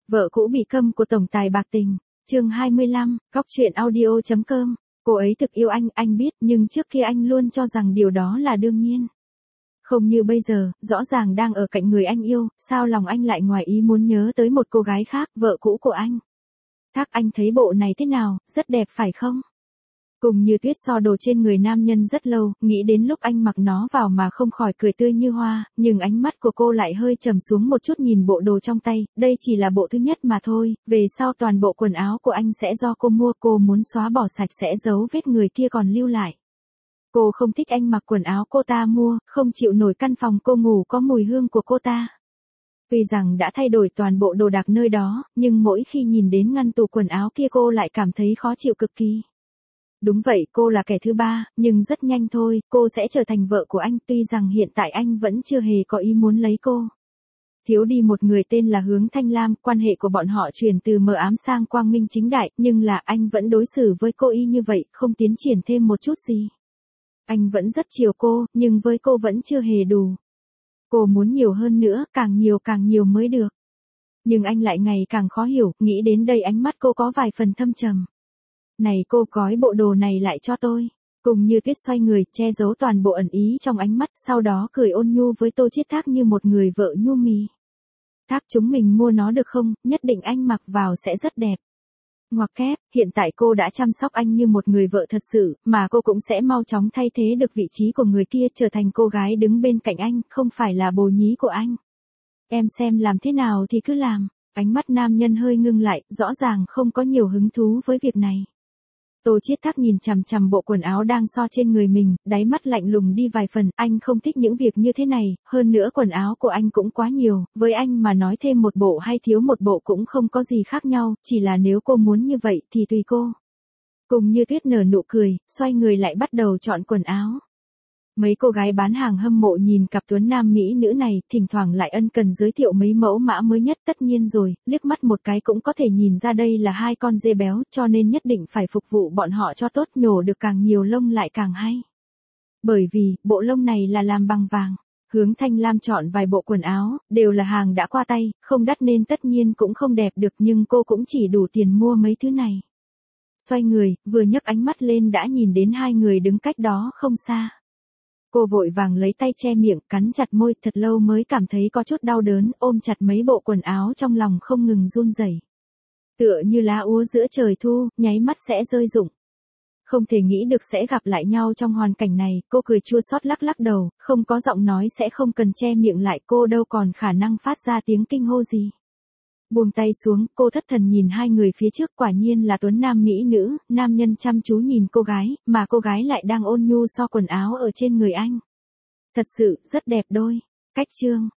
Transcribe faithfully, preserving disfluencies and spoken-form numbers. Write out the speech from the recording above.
Vợ cũ bị câm của tổng tài bạc tình, chương hai mươi lăm, góc truyện audio chấm com. Cô ấy thực yêu anh, anh biết, nhưng trước kia anh luôn cho rằng điều đó là đương nhiên. Không như bây giờ, rõ ràng đang ở cạnh người anh yêu, sao lòng anh lại ngoài ý muốn nhớ tới một cô gái khác, vợ cũ của anh. Thác, anh thấy bộ này thế nào, rất đẹp phải không? Cùng Như Tuyết so đồ trên người nam nhân rất lâu, nghĩ đến lúc anh mặc nó vào mà không khỏi cười tươi như hoa, nhưng ánh mắt của cô lại hơi trầm xuống một chút nhìn bộ đồ trong tay, đây chỉ là bộ thứ nhất mà thôi, về sau toàn bộ quần áo của anh sẽ do cô mua, cô muốn xóa bỏ sạch sẽ dấu vết người kia còn lưu lại. Cô không thích anh mặc quần áo cô ta mua, không chịu nổi căn phòng cô ngủ có mùi hương của cô ta. Tuy rằng đã thay đổi toàn bộ đồ đạc nơi đó, nhưng mỗi khi nhìn đến ngăn tủ quần áo kia cô lại cảm thấy khó chịu cực kỳ. Đúng vậy, cô là kẻ thứ ba, nhưng rất nhanh thôi, cô sẽ trở thành vợ của anh, tuy rằng hiện tại anh vẫn chưa hề có ý muốn lấy cô. Thiếu đi một người tên là Hướng Thanh Lam, quan hệ của bọn họ chuyển từ mờ ám sang quang minh chính đại, nhưng là anh vẫn đối xử với cô y như vậy, không tiến triển thêm một chút gì. Anh vẫn rất chiều cô, nhưng với cô vẫn chưa hề đủ. Cô muốn nhiều hơn nữa, càng nhiều càng nhiều mới được. Nhưng anh lại ngày càng khó hiểu, nghĩ đến đây ánh mắt cô có vài phần thâm trầm. Này cô, gói bộ đồ này lại cho tôi. Cùng Như Tuyết xoay người, che giấu toàn bộ ẩn ý trong ánh mắt, sau đó cười ôn nhu với Tô Chiết Thác như một người vợ nhu mì. Thác, chúng mình mua nó được không, nhất định anh mặc vào sẽ rất đẹp. Ngoặc kép, hiện tại cô đã chăm sóc anh như một người vợ thật sự, mà cô cũng sẽ mau chóng thay thế được vị trí của người kia, trở thành cô gái đứng bên cạnh anh, không phải là bồ nhí của anh. Em xem làm thế nào thì cứ làm. Ánh mắt nam nhân hơi ngưng lại, rõ ràng không có nhiều hứng thú với việc này. Tô Chiết Thác nhìn chằm chằm bộ quần áo đang so trên người mình, đáy mắt lạnh lùng đi vài phần, anh không thích những việc như thế này, hơn nữa quần áo của anh cũng quá nhiều, với anh mà nói thêm một bộ hay thiếu một bộ cũng không có gì khác nhau, chỉ là nếu cô muốn như vậy thì tùy cô. Cùng Như Tuyết nở nụ cười, xoay người lại bắt đầu chọn quần áo. Mấy cô gái bán hàng hâm mộ nhìn cặp tuấn nam mỹ nữ này, thỉnh thoảng lại ân cần giới thiệu mấy mẫu mã mới nhất, tất nhiên rồi, liếc mắt một cái cũng có thể nhìn ra đây là hai con dê béo, cho nên nhất định phải phục vụ bọn họ cho tốt, nhổ được càng nhiều lông lại càng hay. Bởi vì, bộ lông này là làm bằng vàng. Hướng Thanh Lam chọn vài bộ quần áo, đều là hàng đã qua tay, không đắt nên tất nhiên cũng không đẹp được, nhưng cô cũng chỉ đủ tiền mua mấy thứ này. Xoay người, vừa nhấc ánh mắt lên đã nhìn đến hai người đứng cách đó không xa. Cô vội vàng lấy tay che miệng, cắn chặt môi, thật lâu mới cảm thấy có chút đau đớn, ôm chặt mấy bộ quần áo trong lòng không ngừng run rẩy. Tựa như lá úa giữa trời thu, nháy mắt sẽ rơi rụng. Không thể nghĩ được sẽ gặp lại nhau trong hoàn cảnh này, cô cười chua xót lắc lắc đầu, không có giọng nói sẽ không cần che miệng lại, cô đâu còn khả năng phát ra tiếng kinh hô gì. Buông tay xuống, cô thất thần nhìn hai người phía trước, quả nhiên là tuấn nam mỹ nữ, nam nhân chăm chú nhìn cô gái, mà cô gái lại đang ôn nhu so quần áo ở trên người anh. Thật sự, rất đẹp đôi. Cách chương.